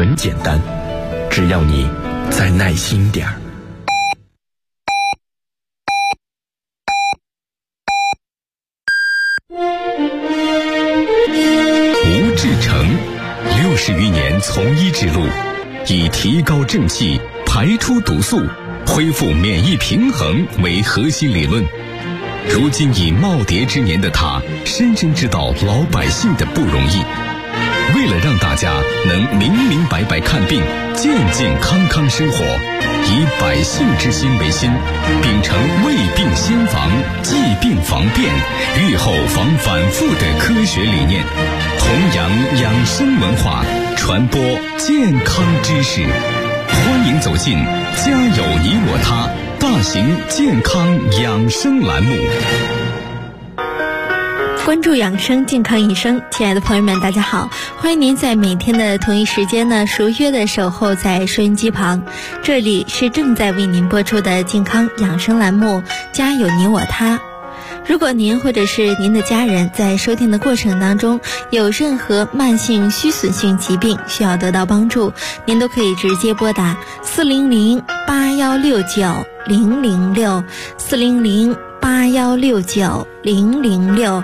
很简单，只要你再耐心点儿。吴志成60余年从医之路，以提高正气、排出毒素、恢复免疫平衡为核心理论。如今已耄耋之年的他，深深知道老百姓的不容易。为了让大家能明明白白看病、健健康康生活，以百姓之心为心，秉承未病先防、既病防变、预后防反复的科学理念，弘扬养生文化，传播健康知识。欢迎走进家有你我他大型健康养生栏目。 关注养生健康一生，亲爱的朋友们大家好，欢迎您在每天的同一时间呢如约的守候在收音机旁，这里是正在为您播出的健康养生栏目家有你我他。如果您或者是您的家人在收听的过程当中有任何慢性虚损性疾病需要得到帮助，您都可以直接拨打400-8169-006 400-8169-006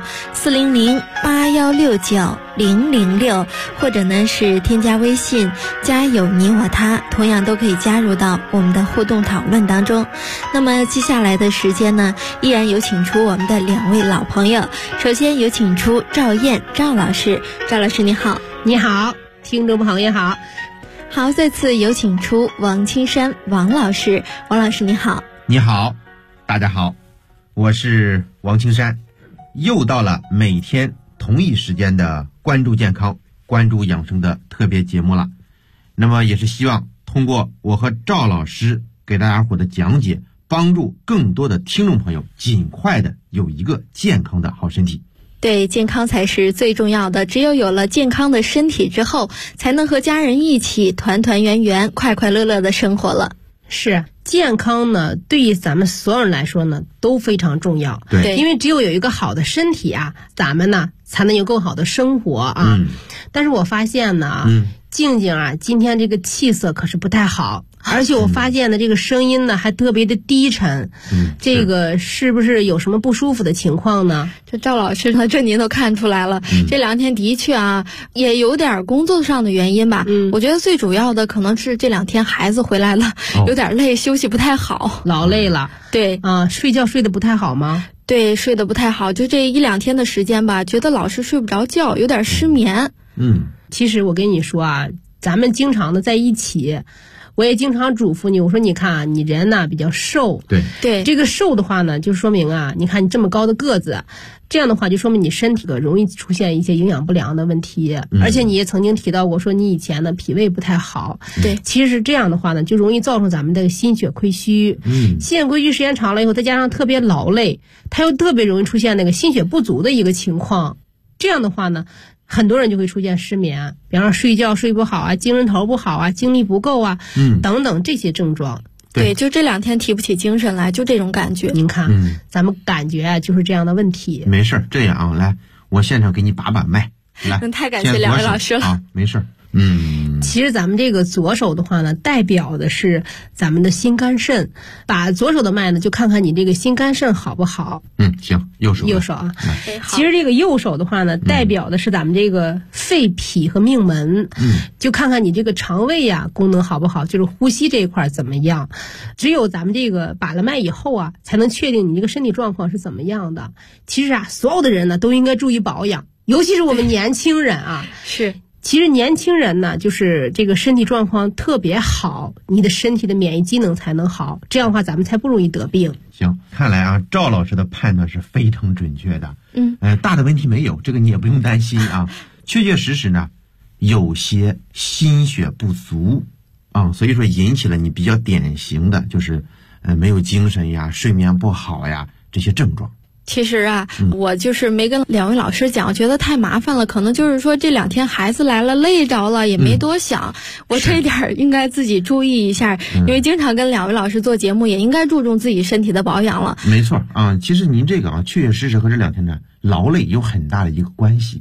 400-8169-006，或者呢是添加微信家有你我他，同样都可以加入到我们的互动讨论当中。那么接下来的时间呢，依然有请出我们的两位老朋友。首先有请出赵燕赵老师，赵老师你好。 你好，听众朋友好。 好，再次有请出王青山王老师，王老师你好。 你好，大家好，我是王青山，又到了每天同一时间的关注健康、关注养生的特别节目了。那么也是希望通过我和赵老师给大家伙的讲解，帮助更多的听众朋友尽快的有一个健康的好身体。 对，健康才是最重要的，只有有了健康的身体之后，才能和家人一起团团圆圆、快快乐乐的生活了。 是，健康呢，对于咱们所有人来说呢，都非常重要。 对， 因为只有一个好的身体啊，咱们呢才能有更好的生活啊。但是我发现呢，静静啊，今天这个气色可是不太好，而且我发现呢，这个声音呢还特别的低沉。这个是不是有什么不舒服的情况呢？ 这赵老师呢，这您都看出来了。这两天的确啊，也有点工作上的原因吧。我觉得最主要的可能是这两天孩子回来了，有点累，休息不太好， 劳累了。 对啊，睡觉睡得不太好吗？ 对，睡得不太好，就这一两天的时间吧，觉得老是睡不着觉，有点失眠。 其实我跟你说啊，咱们经常的在一起，我也经常嘱咐你，我说你看啊，你人呢比较瘦， 对， 这个瘦的话呢，就说明啊，你看你这么高的个子，这样的话就说明你身体容易出现一些营养不良的问题。而且你也曾经提到过，说你以前呢脾胃不太好。 对， 其实是这样的话呢，就容易造成咱们的心血亏虚。心血亏虚时间长了以后，再加上特别劳累，它又特别容易出现那个心血不足的一个情况。这样的话呢，很多人就会出现失眠，比方说睡觉睡不好啊，精神头不好啊，精力不够啊，等等这些症状。 对，就这两天提不起精神来，就这种感觉。 您看，咱们感觉啊，就是这样的问题。 没事，这样啊，来，我现场给你把脉，来， 太感谢两位老师了。 啊，没事。 其实咱们这个左手的话呢，代表的是咱们的心肝肾，把左手的脉呢，就看看你这个心肝肾好不好。 行，右手啊。其实这个右手的话呢，代表的是咱们这个肺脾和命门，就看看你这个肠胃啊功能好不好，就是呼吸这一块怎么样。只有咱们这个把了脉以后啊，才能确定你这个身体状况是怎么样的。其实啊，所有的人呢都应该注意保养，尤其是我们年轻人啊。 是。 其实年轻人呢，就是这个身体状况特别好，你的身体的免疫机能才能好，这样的话咱们才不容易得病。 行，看来啊，赵老师的判断是非常准确的。大的问题没有，这个你也不用担心啊。确确实实呢，有些心血不足啊，所以说引起了你比较典型的就是没有精神呀、睡眠不好呀这些症状。 其实啊，我就是没跟两位老师讲，我觉得太麻烦了，可能就是说这两天孩子来了累着了，也没多想。我这一点应该自己注意一下，因为经常跟两位老师做节目，也应该注重自己身体的保养了。 没错啊，其实您这个啊，确确实实和这两天的劳累有很大的一个关系。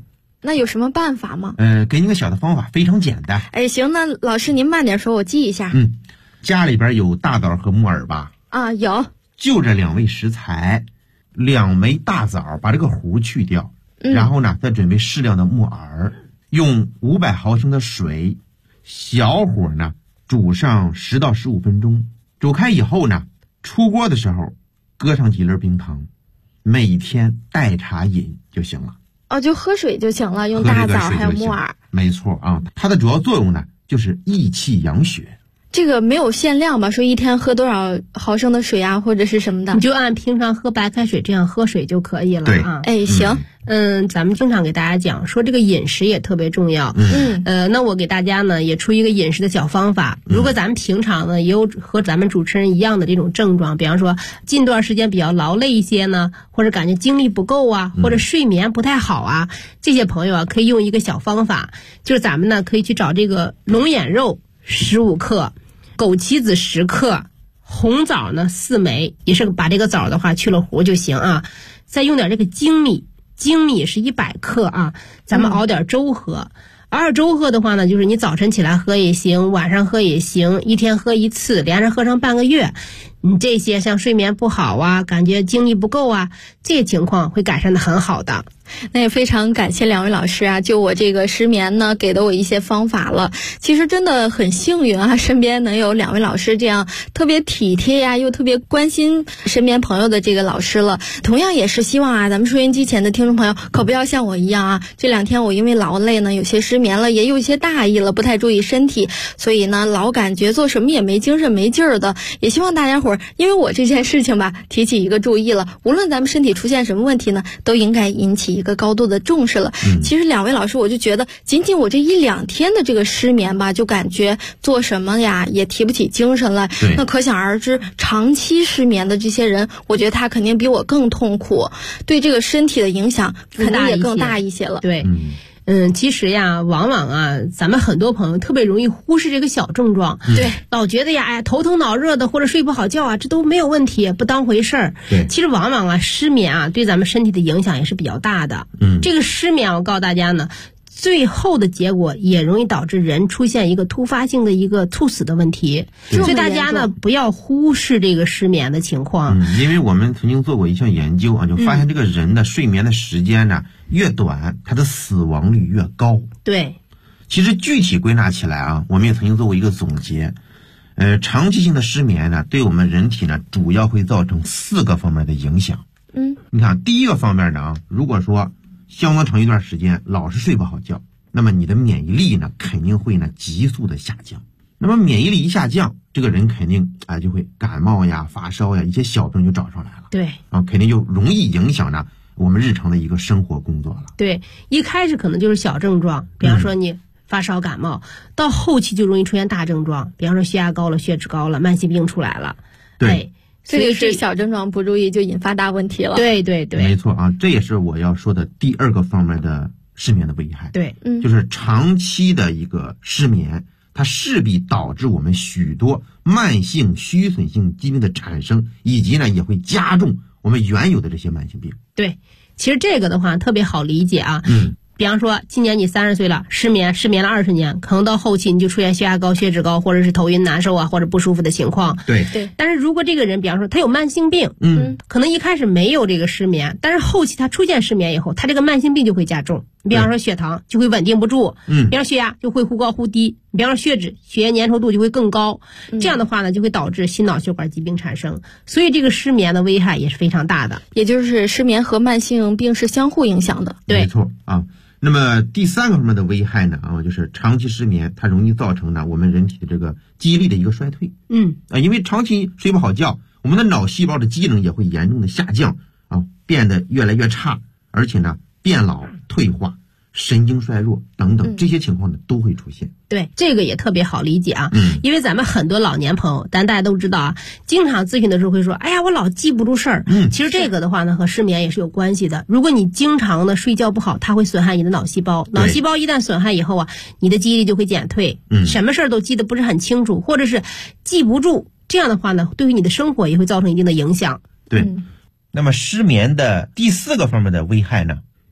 那有什么办法吗？ 给你个小的方法，非常简单。 哎，行，那老师您慢点说，我记一下。 家里边有大枣和木耳吧？ 啊，有。 就这2味食材，2枚大枣，把这个核去掉，然后呢，再准备适量的木耳，用500毫升的水，小火呢煮上10到15分钟。煮开以后呢，出锅的时候搁上几粒冰糖，每天代茶饮就行了。 哦，就喝水就行了，用大枣还有木耳。 没错啊，它的主要作用呢就是益气养血。 这个没有限量吧？说一天喝多少毫升的水啊，或者是什么的？ 你就按平常喝白开水这样喝水就可以了。 对啊。 哎，行。 咱们经常给大家讲说这个饮食也特别重要。那我给大家呢也出一个饮食的小方法。如果咱们平常呢也有和咱们主持人一样的这种症状，比方说近段时间比较劳累一些呢，或者感觉精力不够啊，或者睡眠不太好啊，这些朋友啊可以用一个小方法，就是咱们呢可以去找这个龙眼肉15克，枸杞子10克，红枣呢4枚，也是把这个枣的话去了核就行啊。再用点这个粳米，粳米是100克啊，咱们熬点粥喝。熬点粥喝的话呢，就是你早晨起来喝也行，晚上喝也行，一天喝1次，连着喝上半个月，你这些像睡眠不好啊，感觉精力不够啊，这些情况会改善的很好的。 那也非常感谢2位老师啊，就我这个失眠呢，给的我一些方法了。其实真的很幸运啊，身边能有2位老师这样特别体贴呀，又特别关心身边朋友的这个老师了。同样也是希望啊，咱们收音机前的听众朋友可不要像我一样啊，这2天我因为劳累呢，有些失眠了，也有一些大意了，不太注意身体，所以呢，老感觉做什么也没精神没劲儿的。也希望大家伙儿因为我这件事情吧，提起一个注意了，无论咱们身体出现什么问题呢，都应该引起一个高度的重视了。其实2位老师，我就觉得仅仅我这1-2天的这个失眠吧，就感觉做什么呀也提不起精神来。那可想而知，长期失眠的这些人，我觉得他肯定比我更痛苦，对这个身体的影响肯定也更大一些了。 对。其实呀，往往啊，咱们很多朋友特别容易忽视这个小症状， 对， 老觉得呀，哎，头疼脑热的或者睡不好觉啊，这都没有问题，不当回事儿。 对， 其实往往啊，失眠啊，对咱们身体的影响也是比较大的。这个失眠，我告诉大家呢，最后的结果也容易导致人出现一个突发性的一个猝死的问题，所以大家呢不要忽视这个失眠的情况。 因为我们曾经做过一项研究啊，就发现这个人的睡眠的时间呢越短，他的死亡率越高。 对， 其实具体归纳起来啊，我们也曾经做过一个总结。长期性的失眠呢，对我们人体呢主要会造成4个方面的影响。你看第一个方面呢啊，如果说相当长一段时间老是睡不好觉，那么你的免疫力呢肯定会呢急速的下降。那么免疫力一下降，这个人肯定就会感冒呀、发烧呀，一些小症就找上来了。 对啊，肯定就容易影响呢我们日常的一个生活工作了。 对，一开始可能就是小症状，比方说你发烧感冒，到后期就容易出现大症状，比方说血压高了、血脂高了，慢性病出来了。 对。 这个是小症状不注意就引发大问题了。 对对对， 没错啊，这也是我要说的第2个方面的失眠的危害。 对， 就是长期的一个失眠，它势必导致我们许多慢性虚损性疾病的产生，以及呢也会加重我们原有的这些慢性病。 对，其实这个的话特别好理解啊。比方说今年你30岁了，失眠了20年，可能到后期你就出现血压高、血脂高，或者是头晕难受啊，或者不舒服的情况。 对。 但是如果这个人比方说他有慢性病，可能一开始没有这个失眠，但是后期他出现失眠以后，他这个慢性病就会加重。比方说血糖就会稳定不住，比方说血压就会忽高忽低，比方说血脂、血液粘稠度就会更高。这样的话呢，就会导致心脑血管疾病产生。所以这个失眠的危害也是非常大的。 也就是失眠和慢性病是相互影响的。 对， 没错啊。那么第3个方面的危害呢就是长期失眠，它容易造成呢我们人体的这个记忆力的一个衰退。因为长期睡不好觉，我们的脑细胞的机能也会严重的下降变得越来越差，而且呢变老、退化、神经衰弱等等，这些情况呢都会出现。 对，这个也特别好理解啊。因为咱们很多老年朋友，大家都知道啊，经常咨询的时候会说，哎呀，我老记不住事儿。其实这个的话呢，和失眠也是有关系的。如果你经常的睡觉不好，它会损害你的脑细胞，脑细胞一旦损害以后啊，你的记忆力就会减退，什么事儿都记得不是很清楚，或者是记不住。这样的话呢，对于你的生活也会造成一定的影响。 对。那么失眠的第4个方面的危害呢，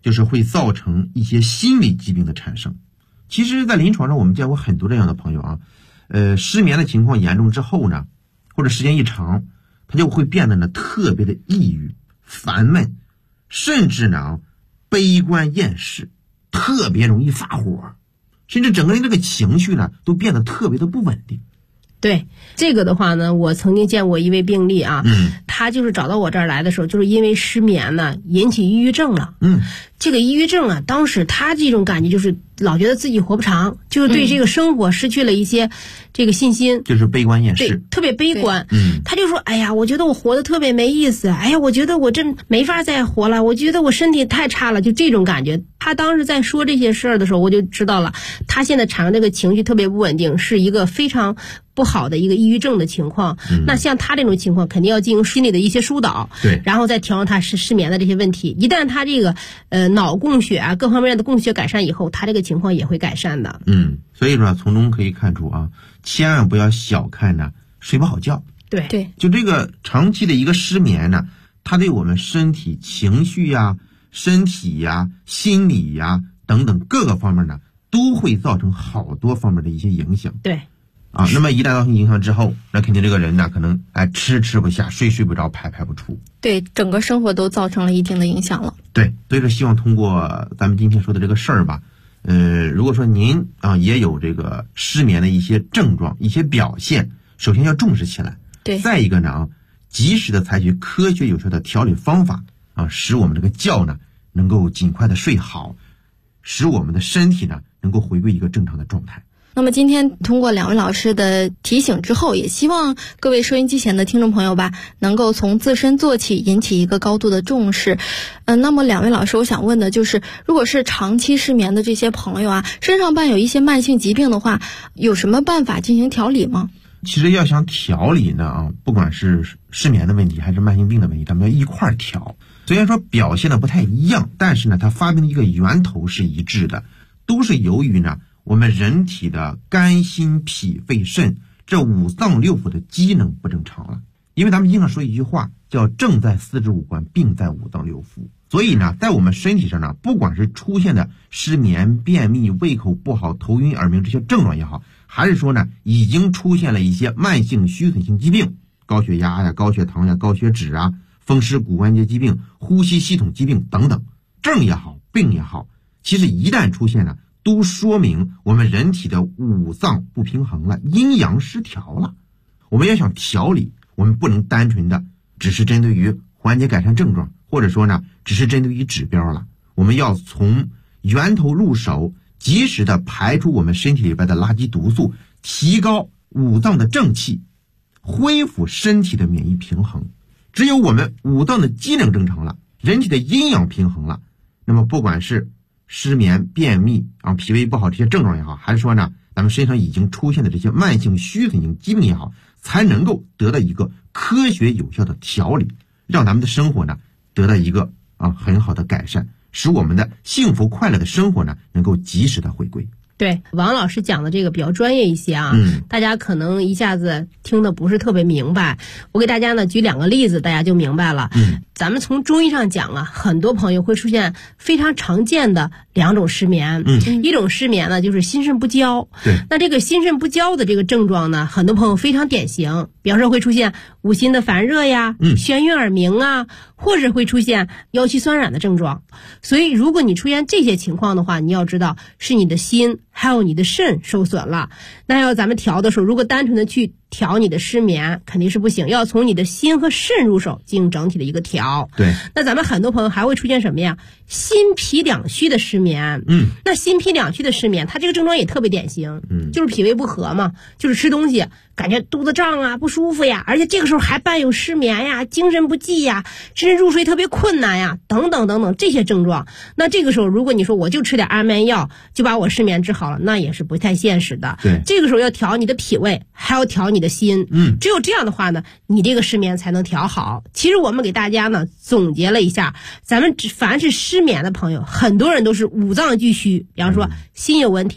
就是会造成一些心理疾病的产生。其实在临床上我们见过很多这样的朋友啊，失眠的情况严重之后呢，或者时间一长，他就会变得呢特别的抑郁、烦闷，甚至呢悲观厌世，特别容易发火，甚至整个人这个情绪呢都变得特别的不稳定。 对这个的话呢，我曾经见过一位病例啊，他就是找到我这儿来的时候，就是因为失眠呢引起抑郁症了。这个抑郁症啊，当时他这种感觉就是老觉得自己活不长，就是对这个生活失去了一些这个信心， 就是悲观厌世， 对，特别悲观。他就说：“哎呀，我觉得我活得特别没意思，哎呀，我觉得我真没法再活了，我觉得我身体太差了。”就这种感觉。他当时在说这些事儿的时候，我就知道了，他现在产生这个情绪特别不稳定，是一个非常不好的一个抑郁症的情况。那像他这种情况，肯定要进行心理的一些疏导， 对， 然后再调整他失眠的这些问题。一旦他这个脑供血啊各方面的供血改善以后，他这个情况也会改善的。 所以说从中可以看出啊，千万不要小看呢睡不好觉。 对， 就这个长期的一个失眠呢，它对我们身体情绪呀、身体呀、心理呀等等各个方面呢，都会造成好多方面的一些影响。 对啊，那么一旦造成影响之后，那肯定这个人呢可能吃不下，睡不着，排不出。 对，整个生活都造成了一定的影响了。 对，所以说希望通过咱们今天说的这个事儿吧，如果说您也有这个失眠的一些症状、一些表现，首先要重视起来。 对， 再一个呢及时的采取科学有效的调理方法使我们这个觉呢能够尽快的睡好，使我们的身体呢能够回归一个正常的状态。 那么今天通过两位老师的提醒之后，也希望各位收音机前的听众朋友吧，能够从自身做起，引起一个高度的重视。那么两位老师，我想问的就是，如果是长期失眠的这些朋友啊，身上伴有一些慢性疾病的话，有什么办法进行调理吗？ 其实要想调理呢不管是失眠的问题还是慢性病的问题，咱们要一块儿调。虽然说表现的不太一样，但是呢它发病的一个源头是一致的，都是由于呢我们人体的肝心脾肺肾这五脏六腑的机能不正常了。因为咱们经常说一句话叫正在四肢五官，病在五脏六腑。所以呢在我们身体上呢，不管是出现的失眠、便秘、胃口不好、头晕耳鸣这些症状也好，还是说呢已经出现了一些慢性虚损性疾病，高血压呀、高血糖呀、高血脂啊、风湿骨关节疾病、呼吸系统疾病等等，症也好病也好，其实一旦出现了，都说明我们人体的五脏不平衡了，阴阳失调了。我们要想调理，我们不能单纯的只是针对于缓解改善症状，或者说呢只是针对于指标了。我们要从源头入手，及时的排出我们身体里边的垃圾毒素，提高五脏的正气，恢复身体的免疫平衡。只有我们五脏的机能正常了，人体的阴阳平衡了，那么不管是失眠、便秘脾胃不好这些症状也好，还是说呢咱们身上已经出现的这些慢性虚损性疾病也好，才能够得到一个科学有效的调理，让咱们的生活呢得到一个很好的改善，使我们的幸福快乐的生活呢能够及时的回归。 对，王老师讲的这个比较专业一些大家可能一下子听得不是特别明白。我给大家呢举两个例子，大家就明白了。咱们从中医上讲很多朋友会出现非常常见的两种失眠。一种失眠呢就是心肾不交。 对， 那这个心肾不交的这个症状呢，很多朋友非常典型，比方说会出现五心的烦热呀、眩晕耳鸣啊，或者会出现腰膝酸软的症状。所以如果你出现这些情况的话，你要知道是你的心还有你的肾受损了。那要咱们调的时候，如果单纯的去调你的失眠肯定是不行，要从你的心和肾入手进行整体的一个调。 对， 那咱们很多朋友还会出现什么呀？心脾两虚的失眠。那心脾两虚的失眠，它这个症状也特别典型，就是脾胃不和嘛，就是吃东西感觉肚子胀啊、不舒服呀，而且这个时候还伴有失眠呀、精神不济呀，甚至入睡特别困难呀，等等等等这些症状。那这个时候如果你说我就吃点安眠药就把我失眠治好了，那也是不太现实的。 对， 这个时候要调你的脾胃，还要调你的心。只有这样的话呢，你这个失眠才能调好。其实我们给大家呢总结了一下，咱们凡是失眠的朋友，很多人都是五脏俱虚，比方说心有问题了，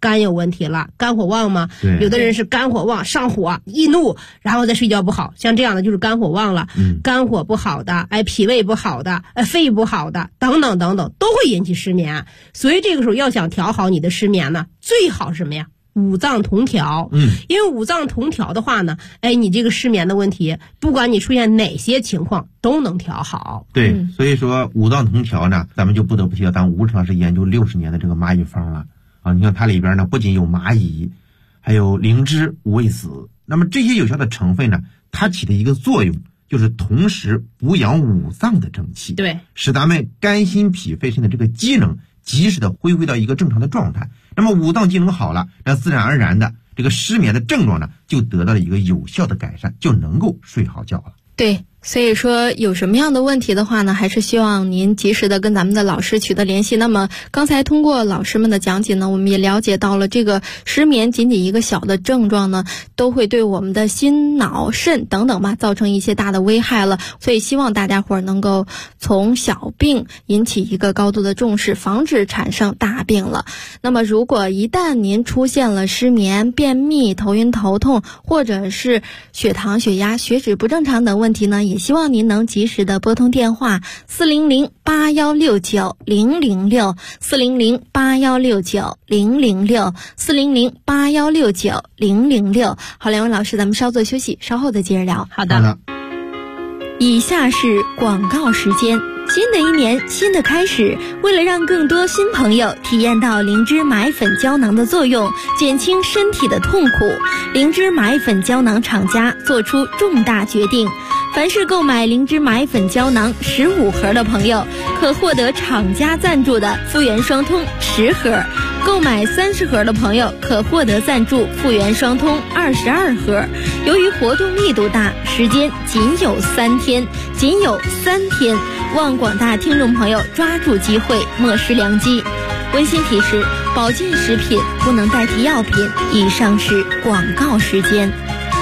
肝有问题了，肝火旺嘛。有的人是肝火旺上火易怒，然后再睡觉不好，像这样的就是肝火旺了。肝火不好的，脾胃不好的，肺不好的，等等等等，都会引起失眠。所以这个时候要想调好你的失眠呢，最好什么呀？五脏同调。因为五脏同调的话呢，你这个失眠的问题，不管你出现哪些情况都能调好。 对，所以说五脏同调呢，咱们就不得不提到咱吴老师研究60年的这个蚂蚁方了啊。你看它里边呢，不仅有蚂蚁，还有灵芝、五味子。那么这些有效的成分呢，它起的一个作用就是同时补养五脏的正气， 对， 使咱们肝心脾肺肾的这个机能及时的恢复到一个正常的状态。那么五脏机能好了，那自然而然的这个失眠的症状呢，就得到了一个有效的改善，就能够睡好觉了。 对，所以说有什么样的问题的话呢，还是希望您及时的跟咱们的老师取得联系。那么刚才通过老师们的讲解呢，我们也了解到了这个失眠仅仅一个小的症状呢，都会对我们的心脑肾等等吧造成一些大的危害了。所以希望大家伙儿能够从小病引起一个高度的重视，防止产生大病了。那么如果一旦您出现了失眠、便秘、头晕头痛，或者是血糖、血压、血脂不正常等问题呢，也希望您能及时的拨通电话400-8169-006 400-8169-006 400-8169-006。好，两位老师，咱们稍作休息，稍后再接着聊。 好的。 以下是广告时间。新的一年，新的开始，为了让更多新朋友体验到灵芝买粉胶囊的作用，减轻身体的痛苦，灵芝买粉胶囊厂家做出重大决定，凡是购买灵芝买粉胶囊15盒的朋友，可获得厂家赞助的复原双通10盒，购买30盒的朋友可获得赞助复原双通22盒。由于活动力度大，时间仅有3天，望广大听众朋友抓住机会，莫失良机。温馨提示：保健食品不能代替药品。以上是广告时间。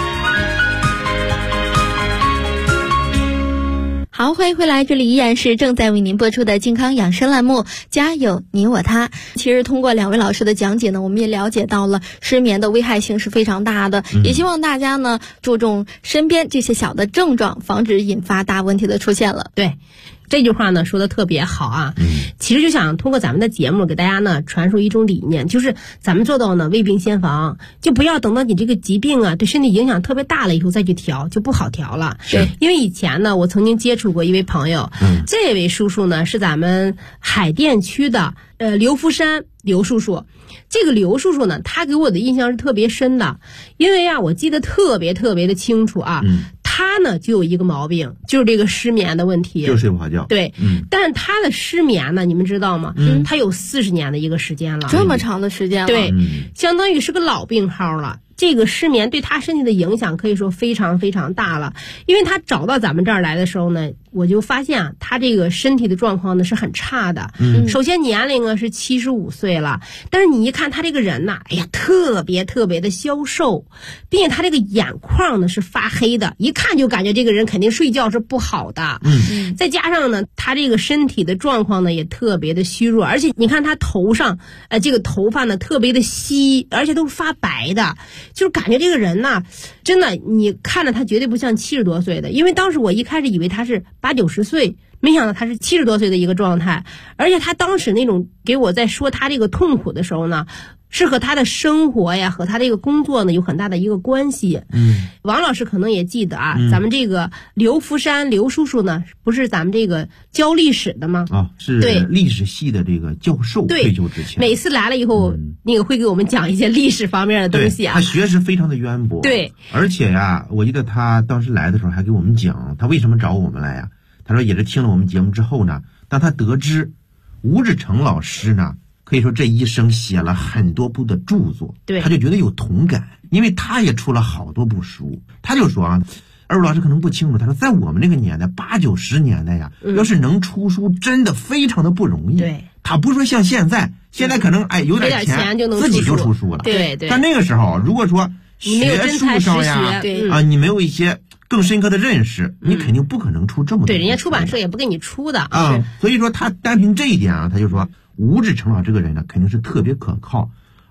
好，欢迎回来，这里依然是正在为您播出的健康养生栏目，家有你我他。其实通过两位老师的讲解呢，我们也了解到了失眠的危害性是非常大的，也希望大家呢注重身边这些小的症状，防止引发大问题的出现了。 对，这句话呢说的特别好啊。其实就想通过咱们的节目给大家呢传输一种理念，就是咱们做到呢未病先防，就不要等到你这个疾病啊对身体影响特别大了以后再去调，就不好调了。 对， 因为以前呢我曾经接触过一位朋友，这位叔叔呢是咱们海淀区的刘福山刘叔叔。这个刘叔叔呢，他给我的印象是特别深的，因为我记得特别的清楚啊。他呢就有一个毛病，就是这个失眠的问题， 就睡不好觉。 对，但是他的失眠呢，你们知道吗？他有40年的一个时间了， 这么长的时间了。 对，相当于是个老病号了。这个失眠对他身体的影响可以说非常大了。因为他找到咱们这儿来的时候呢，我就发现他这个身体的状况呢是很差的。首先年龄是75岁了，但是你一看他这个人呐，特别的消瘦，并且他这个眼眶呢是发黑的，一看就感觉这个人肯定睡觉是不好的。再加上呢，他这个身体的状况呢也特别的虚弱，而且你看他头上这个头发呢特别的稀，而且都是发白的。就是感觉这个人呐，真的你看着他绝对不像70多岁的，因为当时我一开始以为他是80、90岁，没想到他是70多岁的一个状态。而且他当时那种给我在说他这个痛苦的时候呢，是和他的生活呀和他这个工作呢有很大的一个关系。王老师可能也记得啊，咱们这个刘福山刘叔叔呢，不是咱们这个教历史的吗？ 是历史系的这个教授，退休之前每次来了以后，那个会给我们讲一些历史方面的东西啊。 他学识非常的渊博。 对， 而且我记得他当时来的时候还给我们讲他为什么找我们来呀。他说也是听了我们节目之后呢，当他得知吴志成老师呢可以说这一生写了很多部的著作， 对， 他就觉得有同感，因为他也出了好多部书。他就说二位老师可能不清楚，他说在我们那个年代80、90年代呀，要是能出书真的非常的不容易。 对， 他不是说像现在可能有点钱就能自己就出书了。 对， 但那个时候如果说学术上呀你没有一些更深刻的认识，你肯定不可能出这么多。 对，人家出版社也不给你出的所以说他单凭这一点他就说吴志成老这个人呢肯定是特别可靠，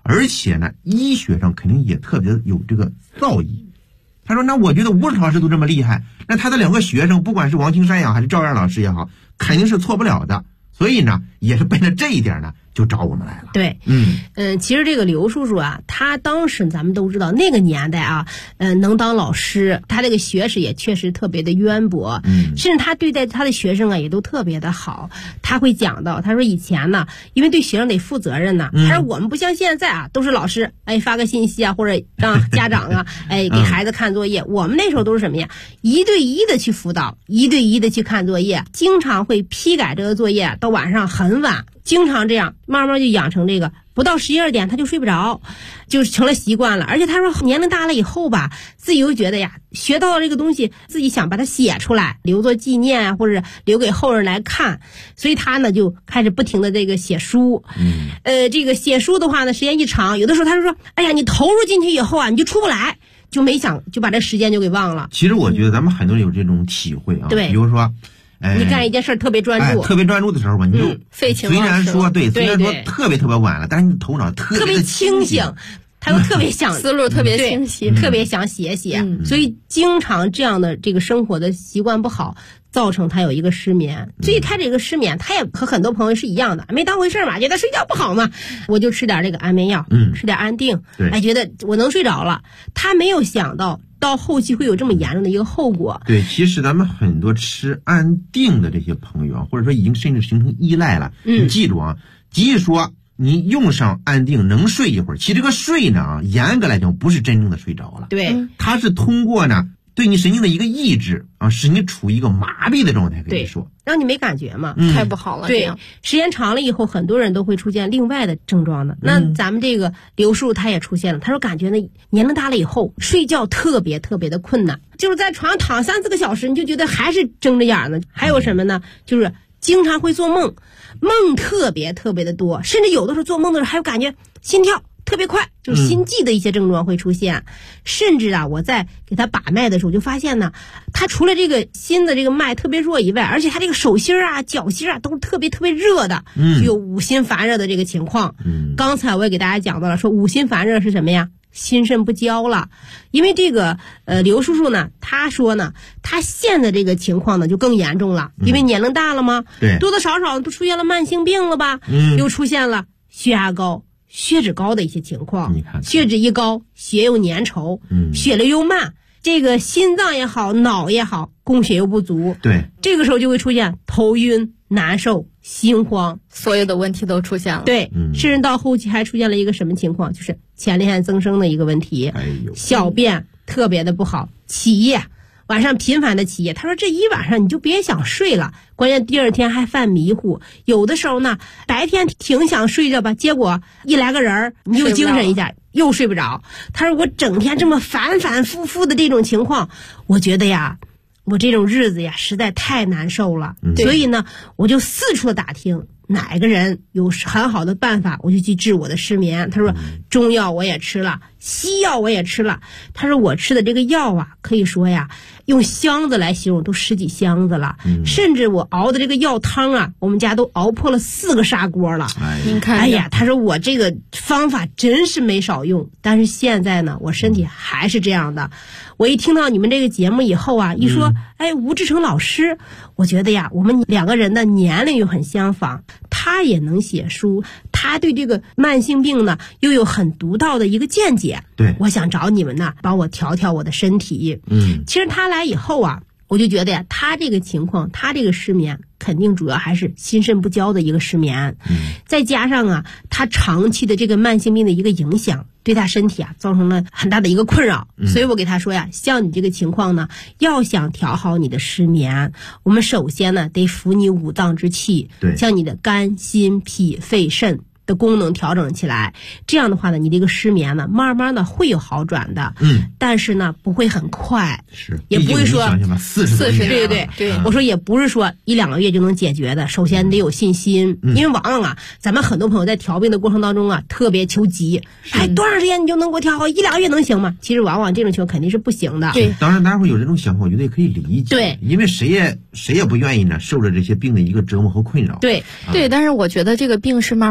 而且呢，医学上肯定也特别有这个造诣。他说：“那我觉得吴老师都这么厉害，那他的2个学生，不管是王青山也好，还是赵燕老师也好，肯定是错不了的。所以呢，也是奔着这一点呢，就找我们来了。” 对，其实这个刘叔叔啊，他当时咱们都知道那个年代啊，能当老师，他这个学识也确实特别的渊博，甚至他对待他的学生啊也都特别的好。他会讲到，他说以前呢，因为对学生得负责任呢，他说我们不像现在啊，都是老师发个信息啊，或者让家长啊给孩子看作业，我们那时候都是什么呀，1对1的去辅导，1对1的去看作业，经常会批改这个作业到晚上很晚，经常这样，慢慢就养成这个不到11、12点他就睡不着，就成了习惯了。而且他说年龄大了以后吧，自己又觉得呀，学到这个东西自己想把它写出来，留作纪念啊，或者留给后人来看，所以他呢就开始不停的这个写书。这个写书的话呢，时间一长，有的时候他就说，哎呀，你投入进去以后啊，你就出不来，就把这时间就给忘了。 其实我觉得咱们很多人有这种体会啊， 对， 比如说。 你干一件事特别专注， 特别专注的时候吧，你就废寝虽然说对虽然说特别晚了，但是你头脑特别清醒，他又特别想思路特别清晰， 特别想写，所以经常这样的这个生活的习惯不好，造成他有一个失眠。最开始这个失眠，他也和很多朋友是一样的，没当回事嘛，觉得睡觉不好嘛，我就吃点这个安眠药，吃点安定，觉得我能睡着了。他没有想到后期会有这么严重的一个后果。 对，其实咱们很多吃安定的这些朋友啊，或者说已经甚至形成依赖了，你记住啊，即使说你用上安定能睡一会儿，其实这个睡呢严格来讲不是真正的睡着了， 对， 它是通过呢对你神经的一个抑制啊，使你处于一个麻痹的状态，可以说让你没感觉嘛， 太不好了。 对，时间长了以后，很多人都会出现另外的症状的。那咱们这个刘叔他也出现了，他说感觉呢年龄大了以后睡觉特别的困难，就是在床上躺3、4个小时，你就觉得还是睁着眼呢。还有什么呢？就是经常会做梦，梦特别的多，甚至有的时候做梦的时候还有感觉心跳特别快，就是心悸的一些症状会出现。甚至啊，我在给他把脉的时候就发现呢，他除了这个心的这个脉特别弱以外，而且他这个手心啊、脚心啊都是特别热的，就有五心烦热的这个情况。刚才我也给大家讲到了，说五心烦热是什么呀？心肾不交了。因为这个刘叔叔呢，他说呢，他现在这个情况呢就更严重了，因为年龄大了吗？ 对， 多多少少都出现了慢性病了吧？又出现了血压高、血脂高的一些情况。 你看， 血脂一高，血又粘稠，血流又慢，这个心脏也好，脑也好，供血又不足。 对， 这个时候就会出现头晕、难受、心慌， 所有的问题都出现了。 对，甚至到后期还出现了一个什么情况，就是前列腺增生的一个问题，小便特别的不好，起夜，晚上频繁的起夜。他说这一晚上你就别想睡了，关键第二天还犯迷糊，有的时候呢白天挺想睡着吧，结果一来个人你又精神一下又睡不着。他说我整天这么反复的这种情况，我觉得呀我这种日子呀实在太难受了，所以呢我就四处打听哪个人有很好的办法，我就去治我的失眠。他说中药我也吃了，西药我也吃了。他说我吃的这个药啊，可以说呀用箱子来形容都10几箱子了，甚至我熬的这个药汤啊，我们家都熬破了4个砂锅了。 您看， 哎呀，他说我这个方法真是没少用，但是现在呢我身体还是这样的。我一听到你们这个节目以后啊，一说吴志成老师，我觉得呀我们2个人的年龄又很相仿，他也能写书，他对这个慢性病呢又有很独到的一个见解。 对， 我想找你们呢帮我调我的身体。其实他来以后啊，我就觉得呀他这个情况，他这个失眠肯定主要还是心肾不交的一个失眠，再加上啊他长期的这个慢性病的一个影响，对他身体啊造成了很大的一个困扰。所以我给他说呀，像你这个情况呢，要想调好你的失眠，我们首先呢得扶你5脏之气，像你的肝、心、脾、肺、肾的功能调整起来，这样的话呢，你这个失眠呢，慢慢的会有好转的。但是呢，不会很快，也不会说 40 对，我说也不是说1、2个月就能解决的。首先你得有信心，因为往往啊，咱们很多朋友在调病的过程当中啊，特别求急，多长时间你就能给我调好？1、2个月能行吗？其实往往这种情况肯定是不行的。 对，当然大家会有这种想法，我觉得也可以理解。 对， 因为谁也不愿意呢受着这些病的一个折磨和困扰。 对， 但是我觉得这个病是慢慢来的。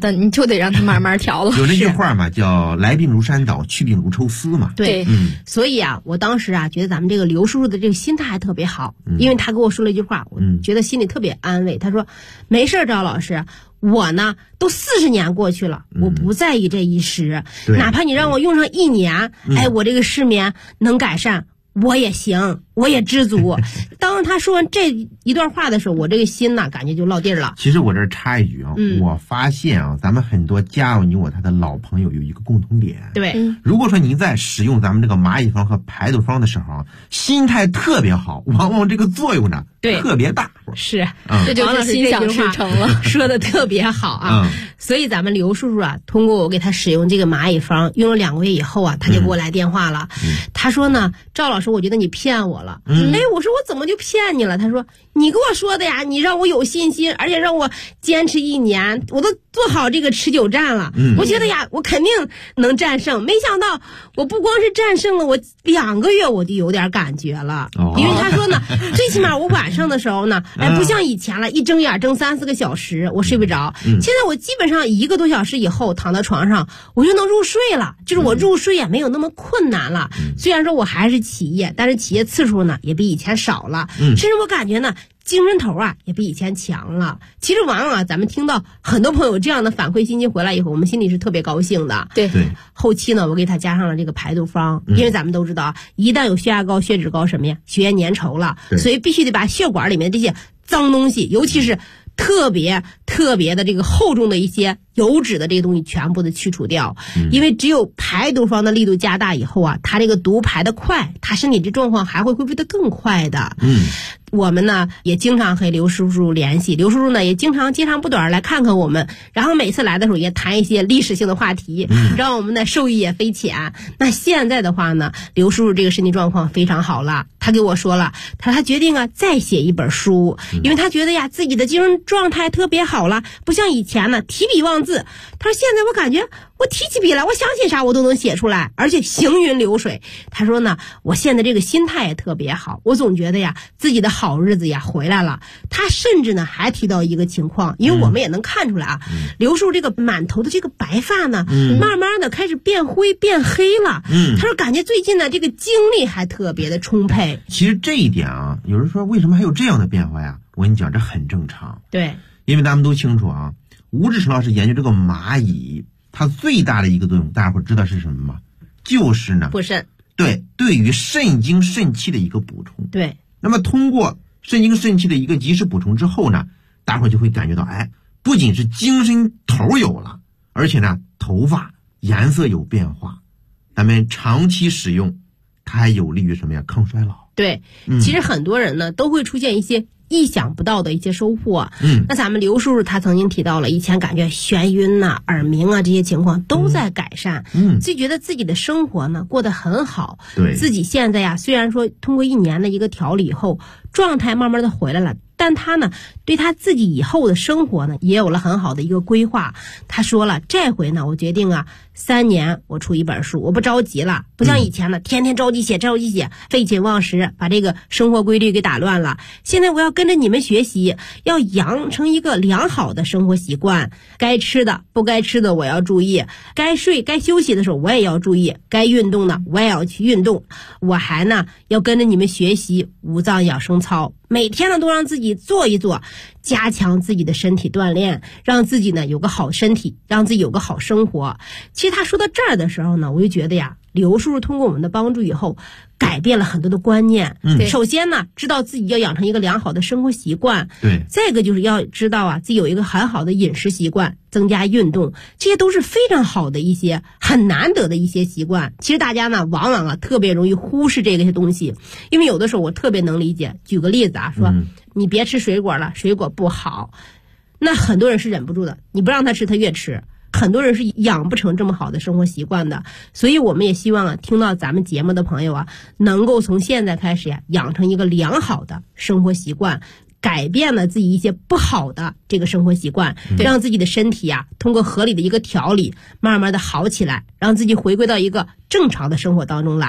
的，你就得让他慢慢调了。 有那句话嘛，叫来病如山倒，去病如抽丝嘛。 对，所以啊，我当时啊觉得咱们这个刘叔叔的这个心态还特别好，因为他跟我说了一句话，我觉得心里特别安慰。他说：“没事，赵老师，我呢都40年过去了，我不在意这一时，哪怕你让我用上1年，哎，我这个失眠能改善。”我也行，我也知足。当他说完这一段话的时候，我这个心呢，感觉就落地了。 其实我这儿插一句啊，我发现啊，咱们很多家有你我他的老朋友有一个共同点。 对， 如果说您在使用咱们这个蚂蚁方和排毒方的时候，心态特别好，往往这个作用呢特别大。 是， 这就是心想事成了， 说的特别好啊。所以咱们刘叔叔啊，通过我给他使用这个蚂蚁方，用了2个月以后啊，他就给我来电话了。他说呢，赵老师，我觉得你骗我了。哎，我说我怎么就骗你了？他说你跟我说的呀，你让我有信心，而且让我坚持1年，我都做好这个持久战了。我觉得呀，我肯定能战胜。没想到我不光是战胜了，我2个月我就有点感觉了。因为他说呢，最起码我晚上的时候呢，哎，不像以前了，一睁眼睁3、4个小时，我睡不着。现在我基本上1个多小时以后躺在床上，我就能入睡了，就是我入睡也没有那么困难了。虽然说我还是起夜，但是起夜次数呢也比以前少了，甚至我感觉呢精神头啊也比以前强了。其实往往啊，咱们听到很多朋友这样的反馈信息回来以后，我们心里是特别高兴的。 对， 后期呢，我给他加上了这个排毒方，因为咱们都知道啊，一旦有血压高、血脂高什么呀，血液粘稠了，所以必须得把血管里面这些脏东西，尤其是特别的这个厚重的一些油脂的这个东西全部的去除掉。因为只有排毒方的力度加大以后啊，它这个毒排得快，它身体这状况还会恢复得更快的。我们呢也经常和刘叔叔联系，刘叔叔呢也经常接长不短来看看我们，然后每次来的时候也谈一些历史性的话题，让我们的受益也匪浅。那现在的话呢，刘叔叔这个身体状况非常好了，他给我说了，他决定啊再写一本书，因为他觉得呀自己的精神状态特别好了，不像以前呢提笔忘字。他说现在我感觉我提起笔来，我想起啥我都能写出来，而且行云流水。他说呢，我现在这个心态也特别好，我总觉得呀自己的好日子呀回来了。他甚至呢还提到一个情况，因为我们也能看出来啊，刘叔这个满头的这个白发呢，慢慢的开始变灰变黑了。他说感觉最近呢这个精力还特别的充沛。 其实这一点啊，有人说为什么还有这样的变化呀？我跟你讲，这很正常。 对， 因为咱们都清楚啊，吴志成老师研究这个蚂蚁，它最大的一个作用，大家伙知道是什么吗？就是呢， 补肾。 对于肾精肾气的一个补充。 对， 那么通过肾精肾气的一个及时补充之后呢，大伙就会感觉到，哎，不仅是精神头有了，而且呢，头发颜色有变化。咱们长期使用，它还有利于什么呀？抗衰老。 对，其实很多人呢都会出现一些意想不到的一些收获。那咱们刘叔叔他曾经提到了，以前感觉眩晕呐、耳鸣啊这些情况都在改善，自己觉得自己的生活呢过得很好。 对， 自己现在呀，虽然说通过1年的一个调理以后，状态慢慢的回来了，但他呢对他自己以后的生活呢也有了很好的一个规划。他说了，这回呢我决定啊3年我出一本书，我不着急了，不像以前呢天天着急写，废寝忘食，把这个生活规律给打乱了。现在我要跟着你们学习，要养成一个良好的生活习惯，该吃的不该吃的我要注意，该睡该休息的时候我也要注意，该运动的我也要去运动。我还呢要跟着你们学习五脏养生操，每天呢都让自己做一做，加强自己的身体锻炼，让自己呢有个好身体，让自己有个好生活。其实他说到这儿的时候呢，我就觉得呀，刘叔叔通过我们的帮助以后，改变了很多的观念。首先呢，知道自己要养成一个良好的生活习惯。 对， 再一个就是要知道啊，自己有一个很好的饮食习惯，增加运动，这些都是非常好的一些很难得的一些习惯。其实大家呢，往往啊特别容易忽视这些东西，因为有的时候我特别能理解。举个例子啊，说你别吃水果了，水果不好，那很多人是忍不住的，你不让他吃，他越吃。很多人是养不成这么好的生活习惯的，所以我们也希望啊，听到咱们节目的朋友啊，能够从现在开始呀，养成一个良好的生活习惯，改变了自己一些不好的这个生活习惯，让自己的身体啊，通过合理的一个调理，慢慢的好起来，让自己回归到一个正常的生活当中来。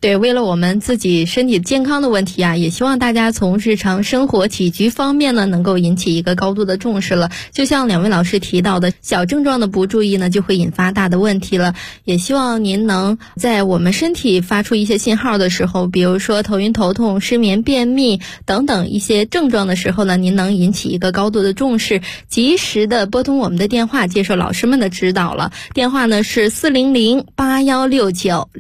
对，为了我们自己身体健康的问题啊，也希望大家从日常生活起居方面呢，能够引起一个高度的重视了。就像两位老师提到的，小症状的不注意呢，就会引发大的问题了。也希望您能在我们身体发出一些信号的时候，比如说头晕头痛、失眠、便秘等等一些症状的时候呢，您能引起一个高度的重视，及时的拨通我们的电话，接受老师们的指导了。电话呢是400-8169